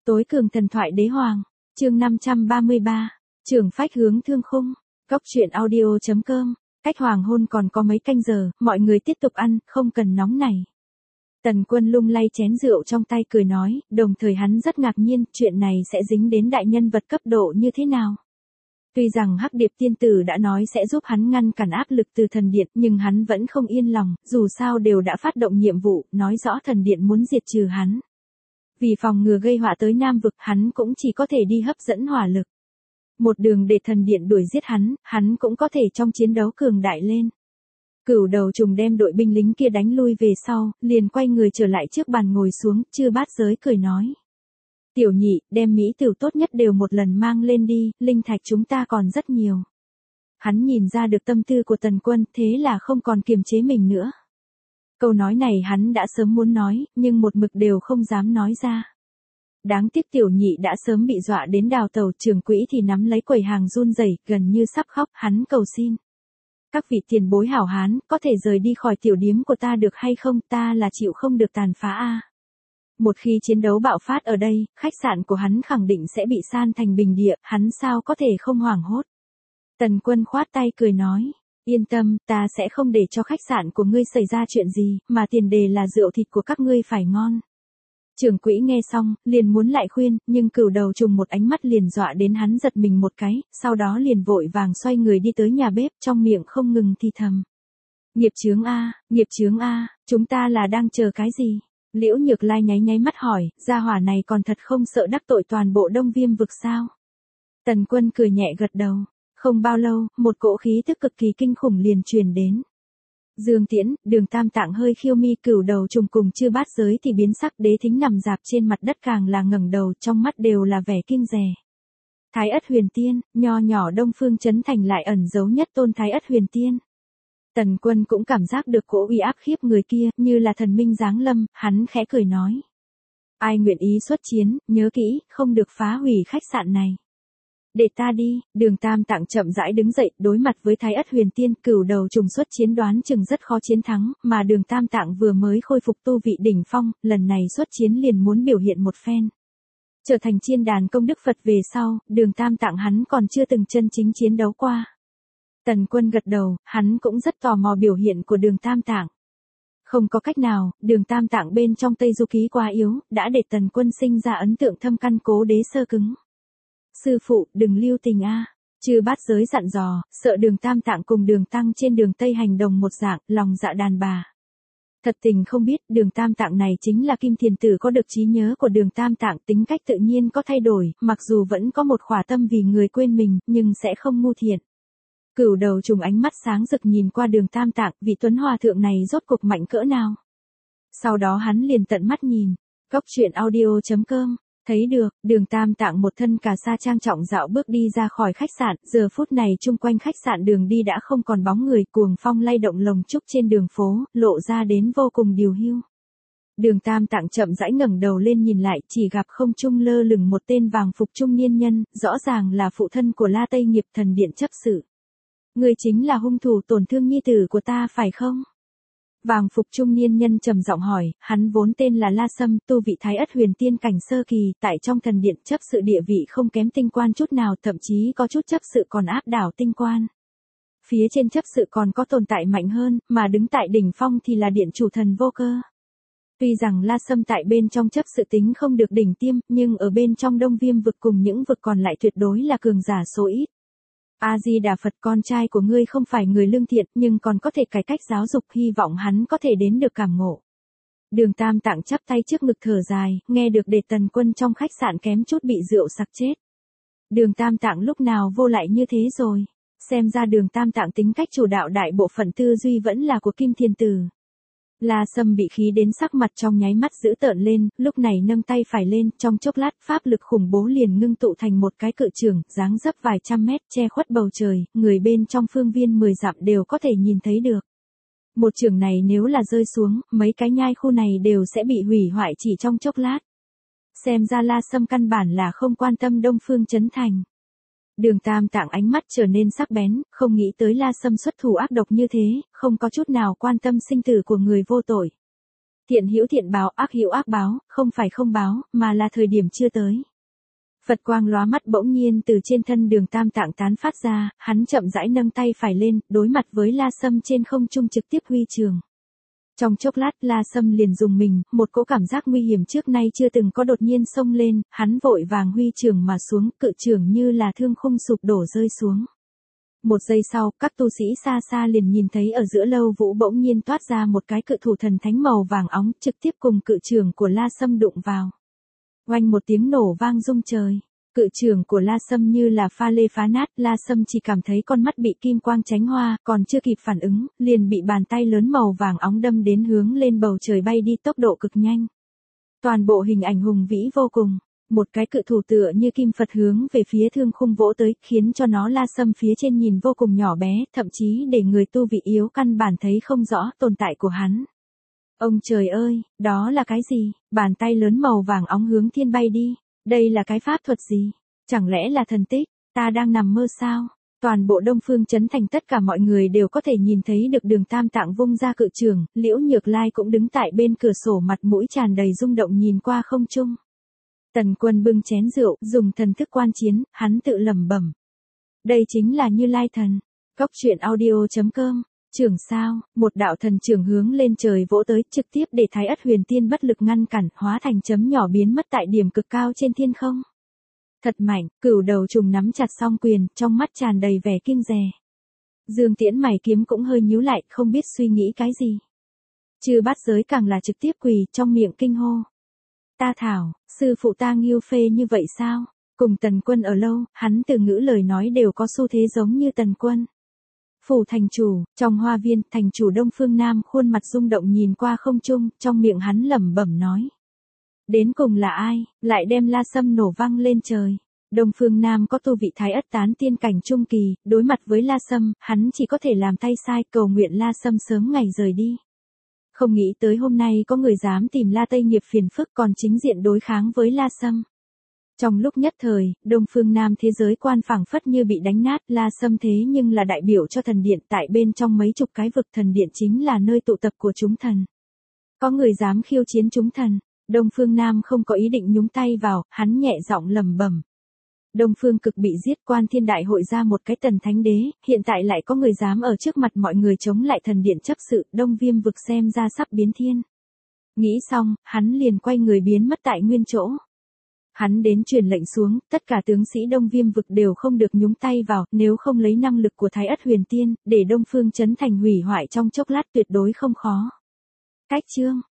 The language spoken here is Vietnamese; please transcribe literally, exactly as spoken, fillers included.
Tối cường thần thoại đế hoàng, chương năm trăm ba mươi ba, trưởng phách hướng thương khung, cốc truyện audio.com, cách hoàng hôn còn có mấy canh giờ, mọi người tiếp tục ăn, không cần nóng này. Tần Quân lung lay chén rượu trong tay cười nói, đồng thời hắn rất ngạc nhiên, chuyện này sẽ dính đến đại nhân vật cấp độ như thế nào. Tuy rằng Hắc Điệp tiên tử đã nói sẽ giúp hắn ngăn cản áp lực từ thần điện, nhưng hắn vẫn không yên lòng, dù sao đều đã phát động nhiệm vụ, nói rõ thần điện muốn diệt trừ hắn. Vì phòng ngừa gây họa tới Nam vực, hắn cũng chỉ có thể đi hấp dẫn hỏa lực. Một đường để thần điện đuổi giết hắn, hắn cũng có thể trong chiến đấu cường đại lên. Cửu đầu trùng đem đội binh lính kia đánh lui về sau, liền quay người trở lại trước bàn ngồi xuống, Chư Bát Giới cười nói. Tiểu nhị, đem mỹ tửu tốt nhất đều một lần mang lên đi, linh thạch chúng ta còn rất nhiều. Hắn nhìn ra được tâm tư của Tần Quân, thế là không còn kiềm chế mình nữa. Câu nói này hắn đã sớm muốn nói, nhưng một mực đều không dám nói ra. Đáng tiếc tiểu nhị đã sớm bị dọa đến đào tàu, trưởng quỹ thì nắm lấy quầy hàng run rẩy, gần như sắp khóc, hắn cầu xin. Các vị tiền bối hảo hán, có thể rời đi khỏi tiểu điếm của ta được hay không, ta là chịu không được tàn phá a. Một khi chiến đấu bạo phát ở đây, khách sạn của hắn khẳng định sẽ bị san thành bình địa, hắn sao có thể không hoảng hốt. Tần Quân khoát tay cười nói, yên tâm, ta sẽ không để cho khách sạn của ngươi xảy ra chuyện gì, mà tiền đề là rượu thịt của các ngươi phải ngon. Trưởng quỹ nghe xong, liền muốn lại khuyên, nhưng cửu đầu trùng một ánh mắt liền dọa đến hắn giật mình một cái, sau đó liền vội vàng xoay người đi tới nhà bếp, trong miệng không ngừng thì thầm. Nghiệp chướng a, nghiệp chướng a, chúng ta là đang chờ cái gì? Liễu Nhược Lai nháy nháy mắt hỏi, gia hỏa này còn thật không sợ đắc tội toàn bộ Đông Viêm vực sao? Tần Quân cười nhẹ gật đầu, không bao lâu, một cỗ khí tức cực kỳ kinh khủng liền truyền đến. Dương Tiễn, Đường Tam Tạng hơi khiêu mi, cửu đầu trùng cùng Chư Bát Giới thì biến sắc, Đế Thính nằm dạp trên mặt đất càng là ngẩng đầu, trong mắt đều là vẻ kinh dè. Thái Ất Huyền Tiên, nho nhỏ Đông Phương Trấn Thành lại ẩn giấu nhất tôn Thái Ất Huyền Tiên. Tần Quân cũng cảm giác được cỗ uy áp khiếp người kia, như là thần minh giáng lâm, hắn khẽ cười nói. Ai nguyện ý xuất chiến, nhớ kỹ, không được phá hủy khách sạn này. Để ta đi, Đường Tam Tạng chậm rãi đứng dậy, đối mặt với Thái Ất Huyền Tiên, cửu đầu trùng xuất chiến đoán chừng rất khó chiến thắng, mà Đường Tam Tạng vừa mới khôi phục tu vị đỉnh phong, lần này xuất chiến liền muốn biểu hiện một phen. Trở thành chiên đàn công đức Phật về sau, Đường Tam Tạng hắn còn chưa từng chân chính chiến đấu qua. Tần Quân gật đầu, hắn cũng rất tò mò biểu hiện của Đường Tam Tạng. Không có cách nào, Đường Tam Tạng bên trong Tây Du Ký quá yếu, đã để Tần Quân sinh ra ấn tượng thâm căn cố đế sơ cứng. Sư phụ, đừng lưu tình a. Chư Bát Giới dặn dò, sợ Đường Tam Tạng cùng Đường Tăng trên đường Tây hành đồng một dạng, lòng dạ đàn bà. Thật tình không biết, Đường Tam Tạng này chính là Kim Thiền Tử có được trí nhớ của Đường Tam Tạng, tính cách tự nhiên có thay đổi, mặc dù vẫn có một khỏa tâm vì người quên mình, nhưng sẽ không ngu thiện. Cửu đầu trùng ánh mắt sáng rực nhìn qua Đường Tam Tạng, vị tuấn hòa thượng này rốt cục mạnh cỡ nào. Sau đó hắn liền tận mắt nhìn, cốc truyện audio.com, thấy được, Đường Tam Tạng một thân cà sa trang trọng dạo bước đi ra khỏi khách sạn, giờ phút này chung quanh khách sạn đường đi đã không còn bóng người, cuồng phong lay động lồng trúc trên đường phố, lộ ra đến vô cùng điều hưu. Đường Tam Tạng chậm rãi ngẩng đầu lên nhìn lại, chỉ gặp không trung lơ lửng một tên vàng phục trung niên nhân, rõ ràng là phụ thân của La Tây Nghiệp thần điện chấp sự. Người chính là hung thủ tổn thương nhi tử của ta phải không? Vàng phục trung niên nhân trầm giọng hỏi, hắn vốn tên là La Sâm, tu vị Thái Ất Huyền Tiên cảnh sơ kỳ, tại trong thần điện chấp sự địa vị không kém tinh quan chút nào, thậm chí có chút chấp sự còn áp đảo tinh quan. Phía trên chấp sự còn có tồn tại mạnh hơn, mà đứng tại đỉnh phong thì là điện chủ thần Vô Cơ. Tuy rằng La Sâm tại bên trong chấp sự tính không được đỉnh tiêm, nhưng ở bên trong Đông Viêm vực cùng những vực còn lại tuyệt đối là cường giả số ít. A-di-đà Phật, con trai của ngươi không phải người lương thiện, nhưng còn có thể cải cách giáo dục, hy vọng hắn có thể đến được cảm ngộ. Đường Tam Tạng chắp tay trước ngực thở dài, nghe được để Tần Quân trong khách sạn kém chút bị rượu sặc chết. Đường Tam Tạng lúc nào vô lại như thế rồi, xem ra Đường Tam Tạng tính cách chủ đạo đại bộ phận tư duy vẫn là của Kim Thiền Tử. La Sâm bị khí đến sắc mặt trong nháy mắt dữ tợn lên, lúc này nâng tay phải lên, trong chốc lát pháp lực khủng bố liền ngưng tụ thành một cái cự chưởng, dáng dấp vài trăm mét, che khuất bầu trời, người bên trong phương viên mười dặm đều có thể nhìn thấy được. Một chưởng này nếu là rơi xuống, mấy cái nhai khu này đều sẽ bị hủy hoại chỉ trong chốc lát. Xem ra La Sâm căn bản là không quan tâm Đông Phương Trấn Thành. Đường Tam Tạng ánh mắt trở nên sắc bén, không nghĩ tới La Sâm xuất thủ ác độc như thế, không có chút nào quan tâm sinh tử của người vô tội. Thiện hữu thiện báo, ác hữu ác báo, không phải không báo, mà là thời điểm chưa tới. Phật quang lóa mắt bỗng nhiên từ trên thân Đường Tam Tạng tán phát ra, hắn chậm rãi nâng tay phải lên, đối mặt với La Sâm trên không trung trực tiếp huy trường. Trong chốc lát La Sâm liền dùng mình, một cỗ cảm giác nguy hiểm trước nay chưa từng có đột nhiên xông lên, hắn vội vàng huy trường mà xuống, cự trường như là thương khung sụp đổ rơi xuống. Một giây sau, các tu sĩ xa xa liền nhìn thấy ở giữa lâu vũ bỗng nhiên toát ra một cái cự thủ thần thánh màu vàng óng, trực tiếp cùng cự trường của La Sâm đụng vào. Oanh một tiếng nổ vang rung trời. Cự trường của La Sâm như là pha lê phá nát, La Sâm chỉ cảm thấy con mắt bị kim quang chánh hoa, còn chưa kịp phản ứng, liền bị bàn tay lớn màu vàng óng đâm đến hướng lên bầu trời bay đi tốc độ cực nhanh. Toàn bộ hình ảnh hùng vĩ vô cùng, một cái cự thủ tựa như kim Phật hướng về phía thương khung vỗ tới, khiến cho nó La Sâm phía trên nhìn vô cùng nhỏ bé, thậm chí để người tu vị yếu căn bản thấy không rõ tồn tại của hắn. Ông trời ơi, đó là cái gì? Bàn tay lớn màu vàng óng hướng thiên bay đi. Đây là cái pháp thuật gì? Chẳng lẽ là thần tích? Ta đang nằm mơ sao? Toàn bộ Đông Phương Trấn Thành tất cả mọi người đều có thể nhìn thấy được Đường Tam Tạng vung ra cự trường, Liễu Nhược Lai cũng đứng tại bên cửa sổ mặt mũi tràn đầy rung động nhìn qua không trung. Tần Quân bưng chén rượu, dùng thần thức quan chiến, hắn tự lẩm bẩm. Đây chính là Như Lai Thần. Góc truyện audio chấm com. Trưởng sao, một đạo thần trường hướng lên trời vỗ tới, trực tiếp để Thái Ất Huyền Tiên bất lực ngăn cản, hóa thành chấm nhỏ biến mất tại điểm cực cao trên thiên không. Thật mạnh, cửu đầu trùng nắm chặt song quyền, trong mắt tràn đầy vẻ kiêng dè. Dương Tiễn mày kiếm cũng hơi nhíu lại, không biết suy nghĩ cái gì. Chư bát giới càng là trực tiếp quỳ, trong miệng kinh hô. Ta thảo, sư phụ ta Ngưu Phê như vậy sao? Cùng Tần Quân ở lâu, hắn từ ngữ lời nói đều có xu thế giống như Tần Quân. Phủ thành chủ, trong hoa viên, thành chủ Đông Phương Nam khuôn mặt rung động nhìn qua không trung, trong miệng hắn lẩm bẩm nói. Đến cùng là ai, lại đem La Sâm nổ văng lên trời. Đông Phương Nam có tu vị Thái Ất tán tiên cảnh trung kỳ, đối mặt với La Sâm, hắn chỉ có thể làm tay sai, cầu nguyện La Sâm sớm ngày rời đi. Không nghĩ tới hôm nay có người dám tìm La Tây Nghiệp phiền phức còn chính diện đối kháng với La Sâm. Trong lúc nhất thời, Đông Phương Nam thế giới quan phảng phất như bị đánh nát, La Sâm thế nhưng là đại biểu cho thần điện, tại bên trong mấy chục cái vực thần điện chính là nơi tụ tập của chúng thần. Có người dám khiêu chiến chúng thần, Đông Phương Nam không có ý định nhúng tay vào, hắn nhẹ giọng lẩm bẩm. Đông Phương Cực bị giết, Quan Thiên Đại hội ra một cái Tần Thánh Đế, hiện tại lại có người dám ở trước mặt mọi người chống lại thần điện chấp sự, Đông Viêm vực xem ra sắp biến thiên. Nghĩ xong, hắn liền quay người biến mất tại nguyên chỗ. Hắn đến truyền lệnh xuống, tất cả tướng sĩ Đông Viêm vực đều không được nhúng tay vào, nếu không lấy năng lực của Thái Ất Huyền Tiên, để Đông Phương Trấn Thành hủy hoại trong chốc lát tuyệt đối không khó. Cách chương